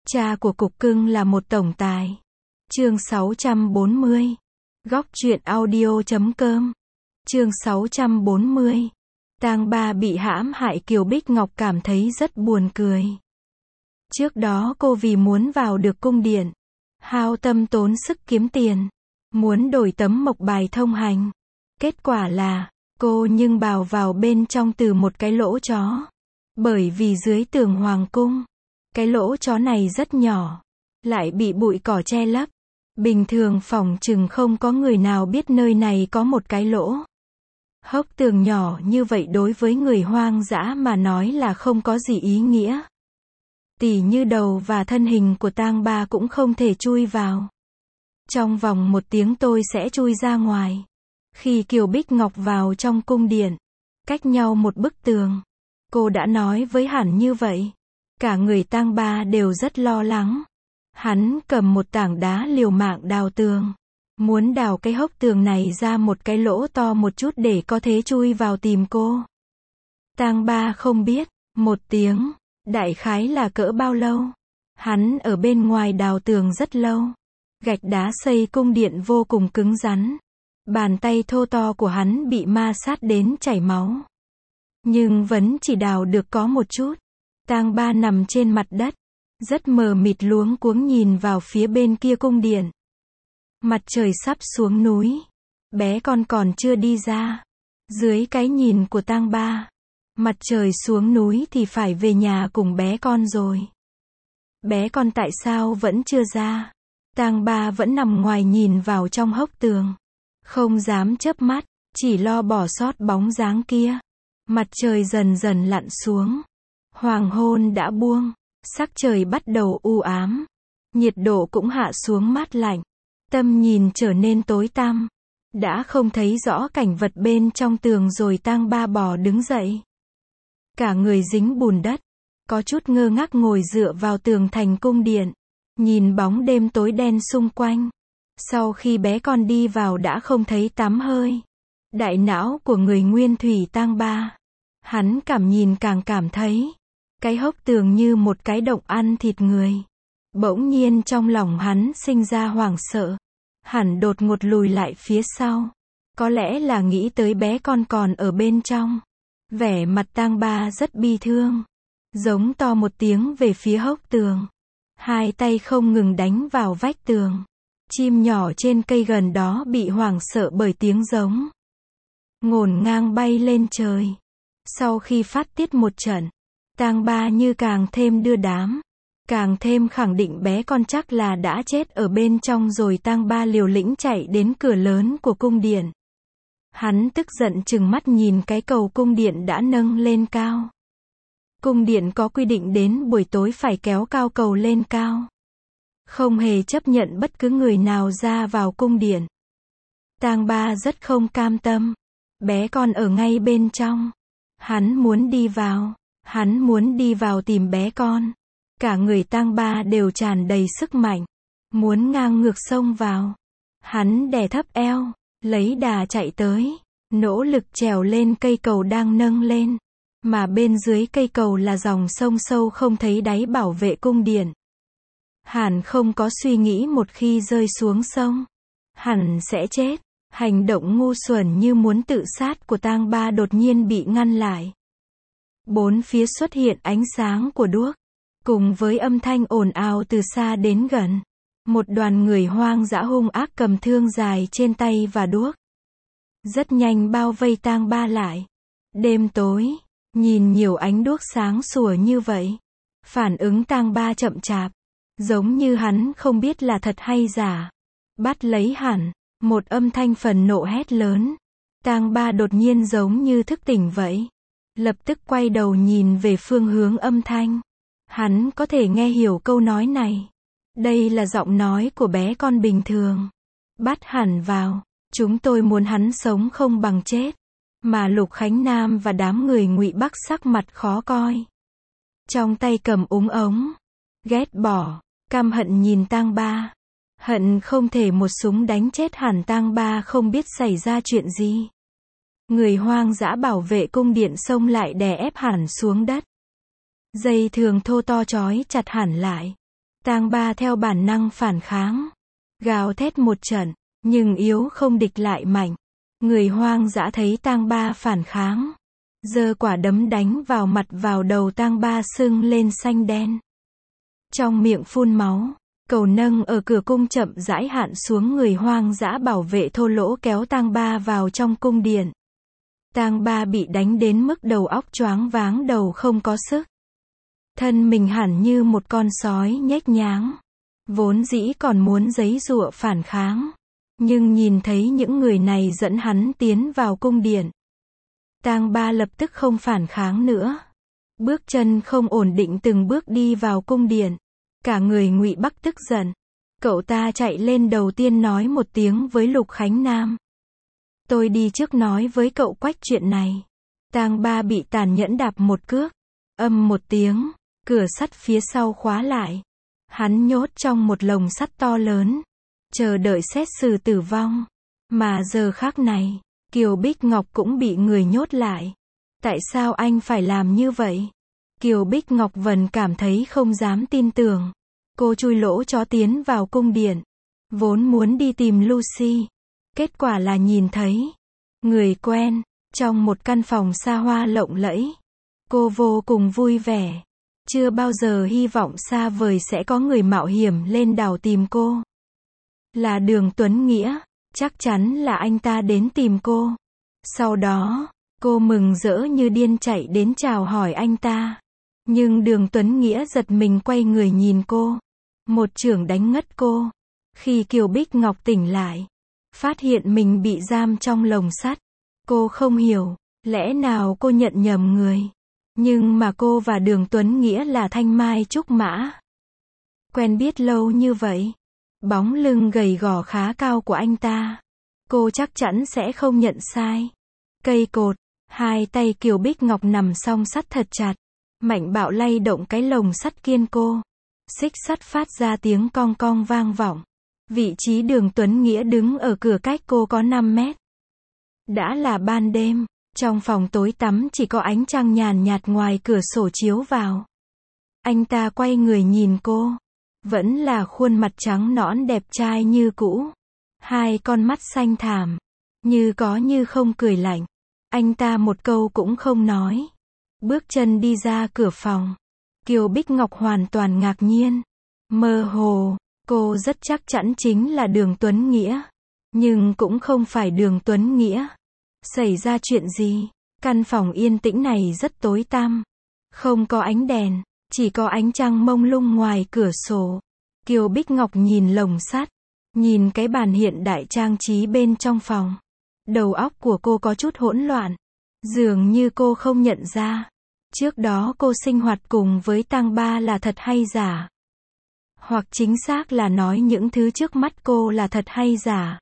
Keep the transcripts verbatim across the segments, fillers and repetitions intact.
Cha của cục cưng là một tổng tài. Chương sáu trăm bốn mươi. Góc truyện audio chấm com. Chương sáu trăm bốn mươi. Tang Ba bị hãm hại. Kiều Bích Ngọc cảm thấy rất buồn cười. Trước đó cô vì muốn vào được cung điện, hao tâm tốn sức kiếm tiền, muốn đổi tấm mộc bài thông hành. Kết quả là, cô nhưng bào vào bên trong từ một cái lỗ chó. Bởi vì dưới tường hoàng cung, cái lỗ chó này rất nhỏ, lại bị bụi cỏ che lấp. Bình thường phỏng chừng không có người nào biết nơi này có một cái lỗ. Hốc tường nhỏ như vậy đối với người hoang dã mà nói là không có gì ý nghĩa. Tỉ như đầu và thân hình của Tang Ba cũng không thể chui vào. Trong vòng một tiếng tôi sẽ chui ra ngoài. Khi Kiều Bích Ngọc vào trong cung điện, cách nhau một bức tường, cô đã nói với Hẳn như vậy. Cả người Tang Ba đều rất lo lắng. Hắn cầm một tảng đá liều mạng đào tường, muốn đào cái hốc tường này ra một cái lỗ to một chút để có thể chui vào tìm cô. Tang Ba không biết, một tiếng, đại khái là cỡ bao lâu. Hắn ở bên ngoài đào tường rất lâu. Gạch đá xây cung điện vô cùng cứng rắn. Bàn tay thô to của hắn bị ma sát đến chảy máu. Nhưng vẫn chỉ đào được có một chút. Tang Ba nằm trên mặt đất, rất mờ mịt luống cuống nhìn vào phía bên kia cung điện. Mặt trời sắp xuống núi. Bé con còn chưa đi ra. Dưới cái nhìn của Tang Ba, mặt trời xuống núi thì phải về nhà cùng bé con rồi. Bé con tại sao vẫn chưa ra? Tang Ba vẫn nằm ngoài nhìn vào trong hốc tường. Không dám chớp mắt, chỉ lo bỏ sót bóng dáng kia. Mặt trời dần dần lặn xuống. Hoàng hôn đã buông. Sắc trời bắt đầu u ám. Nhiệt độ cũng hạ xuống mát lạnh. Tầm nhìn trở nên tối tăm. Đã không thấy rõ cảnh vật bên trong tường rồi. Tang Ba bò đứng dậy. Cả người dính bùn đất. Có chút ngơ ngác ngồi dựa vào tường thành cung điện. Nhìn bóng đêm tối đen xung quanh. Sau khi bé con đi vào đã không thấy tắm hơi. Đại não của người nguyên thủy Tang Ba. Hắn cảm nhìn càng cảm thấy. Cái hốc tường như một cái động ăn thịt người. Bỗng nhiên trong lòng hắn sinh ra hoảng sợ. Hẳn đột ngột lùi lại phía sau. Có lẽ là nghĩ tới bé con còn ở bên trong. Vẻ mặt Tang Ba rất bi thương. Giống to một tiếng về phía hốc tường. Hai tay không ngừng đánh vào vách tường. Chim nhỏ trên cây gần đó bị hoảng sợ bởi tiếng giống. Ngổn ngang bay lên trời. Sau khi phát tiết một trận, Tang Ba như càng thêm đưa đám. Càng thêm khẳng định bé con chắc là đã chết ở bên trong rồi. Tang Ba liều lĩnh chạy đến cửa lớn của cung điện. Hắn tức giận trừng mắt nhìn cái cầu cung điện đã nâng lên cao. Cung điện có quy định đến buổi tối phải kéo cao cầu lên cao. Không hề chấp nhận bất cứ người nào ra vào cung điện. Tang Ba rất không cam tâm. Bé con ở ngay bên trong. Hắn muốn đi vào. Hắn muốn đi vào tìm bé con. Cả người Tang Ba đều tràn đầy sức mạnh. Muốn ngang ngược xông vào. Hắn đè thấp eo. Lấy đà chạy tới. Nỗ lực trèo lên cây cầu đang nâng lên. Mà bên dưới cây cầu là dòng sông sâu không thấy đáy bảo vệ cung điện. Hẳn không có suy nghĩ một khi rơi xuống sông, hẳn sẽ chết. Hành động ngu xuẩn như muốn tự sát của Tang Ba đột nhiên bị ngăn lại. Bốn phía xuất hiện ánh sáng của đuốc. Cùng với âm thanh ồn ào từ xa đến gần. Một đoàn người hoang dã hung ác cầm thương dài trên tay và đuốc. Rất nhanh bao vây Tang Ba lại. Đêm tối, nhìn nhiều ánh đuốc sáng sủa như vậy. Phản ứng Tang Ba chậm chạp. Giống như hắn không biết là thật hay giả. Bắt lấy Hẳn. Một âm thanh phần nộ hét lớn. Tang Ba đột nhiên giống như thức tỉnh vậy. Lập tức quay đầu nhìn về phương hướng âm thanh. Hắn có thể nghe hiểu câu nói này. Đây là giọng nói của bé con bình thường. Bắt Hẳn vào. Chúng tôi muốn hắn sống không bằng chết. Mà Lục Khánh Nam và đám người Ngụy Bắc sắc mặt khó coi. Trong tay cầm úng ống. Ghét bỏ. Căm hận nhìn Tang Ba. Hận không thể một súng đánh chết Hẳn. Tang Ba không biết xảy ra chuyện gì. Người hoang dã bảo vệ cung điện xông lại đè ép Hẳn xuống đất. Dây thường thô to trói chặt Hẳn lại. Tang Ba theo bản năng phản kháng, gào thét một trận, nhưng yếu không địch lại mạnh. Người hoang dã thấy Tang Ba phản kháng, giơ quả đấm đánh vào mặt vào đầu Tang Ba sưng lên xanh đen. Trong miệng phun máu, cầu nâng ở cửa cung chậm rãi hạn xuống, người hoang dã bảo vệ thô lỗ kéo Tang Ba vào trong cung điện. Tang Ba bị đánh đến mức đầu óc choáng váng, đầu không có sức. Thân mình hẳn như một con sói nhếch nháng. Vốn dĩ còn muốn giãy giụa phản kháng, nhưng nhìn thấy những người này dẫn hắn tiến vào cung điện, Tang Ba lập tức không phản kháng nữa. Bước chân không ổn định từng bước đi vào cung điện. Cả người Ngụy Bắc tức giận. Cậu ta chạy lên đầu tiên nói một tiếng với Lục Khánh Nam. Tôi đi trước nói với cậu Quách chuyện này. Tang Ba bị tàn nhẫn đạp một cước. Âm một tiếng, cửa sắt phía sau khóa lại. Hắn nhốt trong một lồng sắt to lớn, chờ đợi xét xử tử vong. Mà giờ khắc này, Kiều Bích Ngọc cũng bị người nhốt lại. Tại sao anh phải làm như vậy? Kiều Bích Ngọc Vân cảm thấy không dám tin tưởng. Cô chui lỗ chó tiến vào cung điện, vốn muốn đi tìm Lucy. Kết quả là nhìn thấy người quen, trong một căn phòng xa hoa lộng lẫy. Cô vô cùng vui vẻ. Chưa bao giờ hy vọng xa vời sẽ có người mạo hiểm lên đảo tìm cô. Là Đường Tuấn Nghĩa, chắc chắn là anh ta đến tìm cô. Sau đó, cô mừng rỡ như điên chạy đến chào hỏi anh ta. Nhưng Đường Tuấn Nghĩa giật mình quay người nhìn cô. Một chưởng đánh ngất cô. Khi Kiều Bích Ngọc tỉnh lại, phát hiện mình bị giam trong lồng sắt. Cô không hiểu, lẽ nào cô nhận nhầm người. Nhưng mà cô và Đường Tuấn Nghĩa là thanh mai trúc mã. Quen biết lâu như vậy. Bóng lưng gầy gò khá cao của anh ta, cô chắc chắn sẽ không nhận sai. Cây cột, hai tay Kiều Bích Ngọc nằm song sắt thật chặt. Mạnh bạo lay động cái lồng sắt kiên cố. Xích sắt phát ra tiếng cong cong vang vọng. Vị trí Đường Tuấn Nghĩa đứng ở cửa cách cô có năm mét. Đã là ban đêm, trong phòng tối tăm chỉ có ánh trăng nhàn nhạt ngoài cửa sổ chiếu vào. Anh ta quay người nhìn cô. Vẫn là khuôn mặt trắng nõn đẹp trai như cũ. Hai con mắt xanh thẳm, như có như không cười lạnh. Anh ta một câu cũng không nói. Bước chân đi ra cửa phòng. Kiều Bích Ngọc hoàn toàn ngạc nhiên. Mơ hồ, cô rất chắc chắn chính là Đường Tuấn Nghĩa. Nhưng cũng không phải Đường Tuấn Nghĩa. Xảy ra chuyện gì? Căn phòng yên tĩnh này rất tối tăm. Không có ánh đèn, chỉ có ánh trăng mông lung ngoài cửa sổ. Kiều Bích Ngọc nhìn lồng sắt, nhìn cái bàn hiện đại trang trí bên trong phòng. Đầu óc của cô có chút hỗn loạn. Dường như cô không nhận ra. Trước đó cô sinh hoạt cùng với Tang Ba là thật hay giả. Hoặc chính xác là nói những thứ trước mắt cô là thật hay giả.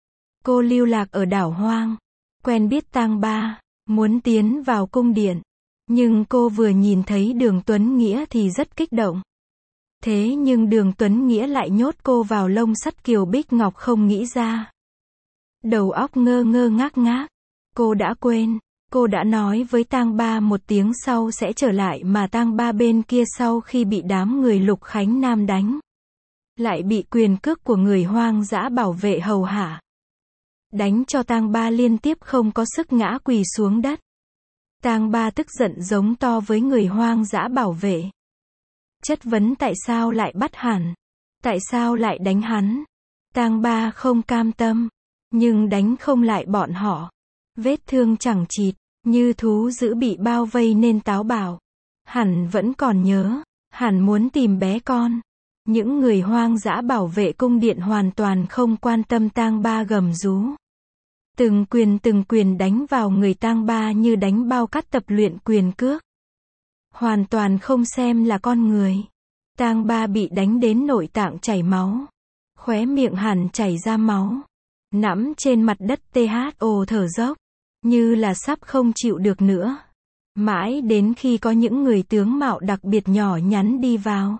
Cô lưu lạc ở đảo hoang, quen biết Tang Ba, muốn tiến vào cung điện. Nhưng cô vừa nhìn thấy Đường Tuấn Nghĩa thì rất kích động. Thế nhưng Đường Tuấn Nghĩa lại nhốt cô vào lồng sắt. Kiều Bích Ngọc không nghĩ ra. Đầu óc ngơ ngơ ngác ngác. Cô đã quên, cô đã nói với Tang Ba một tiếng sau sẽ trở lại, mà Tang Ba bên kia sau khi bị đám người Lục Khánh Nam đánh, lại bị quyền cước của người hoang dã bảo vệ hầu hạ. Đánh cho Tang Ba liên tiếp không có sức ngã quỳ xuống đất. Tang Ba tức giận giống to với người hoang dã bảo vệ. Chất vấn tại sao lại bắt hắn? Tại sao lại đánh hắn? Tang Ba không cam tâm, nhưng đánh không lại bọn họ. Vết thương chẳng chịt, như thú dữ bị bao vây nên táo bạo. Hắn vẫn còn nhớ, hắn muốn tìm bé con. Những người hoang dã bảo vệ cung điện hoàn toàn không quan tâm. Tang Ba gầm rú. Từng quyền từng quyền đánh vào người Tang Ba như đánh bao cát tập luyện quyền cước. Hoàn toàn không xem là con người. Tang Ba bị đánh đến nội tạng chảy máu. Khóe miệng hắn chảy ra máu. Nằm trên mặt đất thô thở dốc. Như là sắp không chịu được nữa. Mãi đến khi có những người tướng mạo đặc biệt nhỏ nhắn đi vào.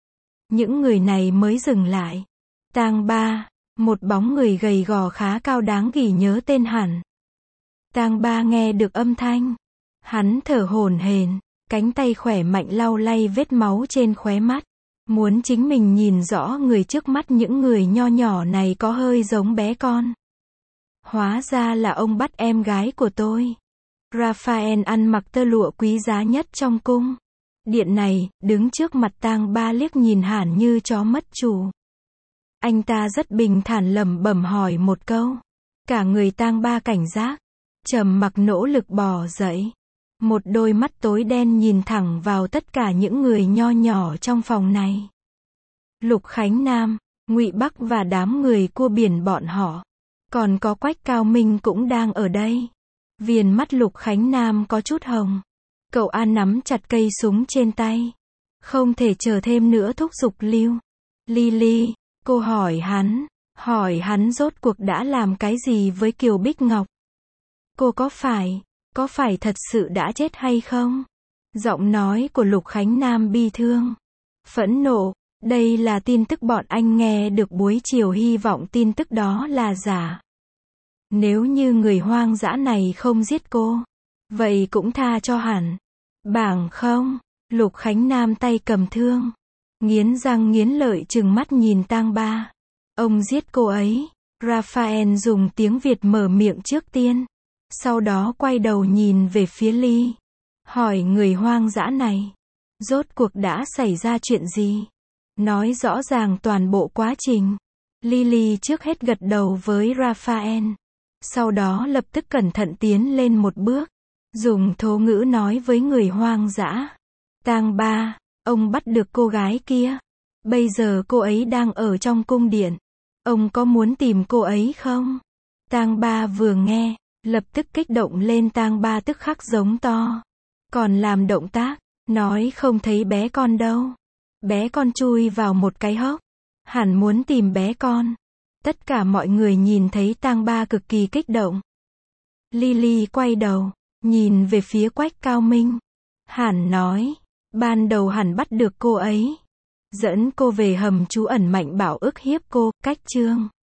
Những người này mới dừng lại. Tang Ba, một bóng người gầy gò khá cao đáng ghi nhớ tên hắn. Tang Ba nghe được âm thanh. Hắn thở hổn hển, cánh tay khỏe mạnh lau lay vết máu trên khóe mắt. Muốn chính mình nhìn rõ người trước mắt những người nho nhỏ này có hơi giống bé con. Hóa ra là ông bắt em gái của tôi. Raphael ăn mặc tơ lụa quý giá nhất trong cung điện này, đứng trước mặt tang ba liếc nhìn Hàn như chó mất chủ. Anh ta rất bình thản lẩm bẩm hỏi một câu. Cả người tang ba cảnh giác, trầm mặc nỗ lực bò dậy. Một đôi mắt tối đen nhìn thẳng vào tất cả những người nho nhỏ trong phòng này. Lục Khánh Nam, Ngụy Bắc và đám người cua biển bọn họ. Còn có Quách Cao Minh cũng đang ở đây. Viền mắt Lục Khánh Nam có chút hồng. Cậu An nắm chặt cây súng trên tay. Không thể chờ thêm nữa thúc giục Lưu. Lily, cô hỏi hắn. Hỏi hắn rốt cuộc đã làm cái gì với Kiều Bích Ngọc. Cô có phải, có phải thật sự đã chết hay không? Giọng nói của Lục Khánh Nam bi thương. Phẫn nộ, đây là tin tức bọn anh nghe được buổi chiều, hy vọng tin tức đó là giả. Nếu như người hoang dã này không giết cô, vậy cũng tha cho hẳn. Bảng không, Lục Khánh Nam tay cầm thương. Nghiến răng nghiến lợi trừng mắt nhìn tang ba. Ông giết cô ấy. Raphael dùng tiếng Việt mở miệng trước tiên. Sau đó quay đầu nhìn về phía Ly. Hỏi người hoang dã này. Rốt cuộc đã xảy ra chuyện gì? Nói rõ ràng toàn bộ quá trình. Lily trước hết gật đầu với Raphael. Sau đó lập tức cẩn thận tiến lên một bước. Dùng thô ngữ nói với người hoang dã. Tang ba, ông bắt được cô gái kia. Bây giờ cô ấy đang ở trong cung điện. Ông có muốn tìm cô ấy không? Tang ba vừa nghe, lập tức kích động lên. Tang ba tức khắc giống to. Còn làm động tác, nói không thấy bé con đâu. Bé con chui vào một cái hốc. Hẳn muốn tìm bé con. Tất cả mọi người nhìn thấy tang ba cực kỳ kích động. Lily quay đầu, nhìn về phía Quách Cao Minh. Hẳn nói, ban đầu hẳn bắt được cô ấy. Dẫn cô về hầm trú ẩn, mạnh bảo ức hiếp cô, cách chương.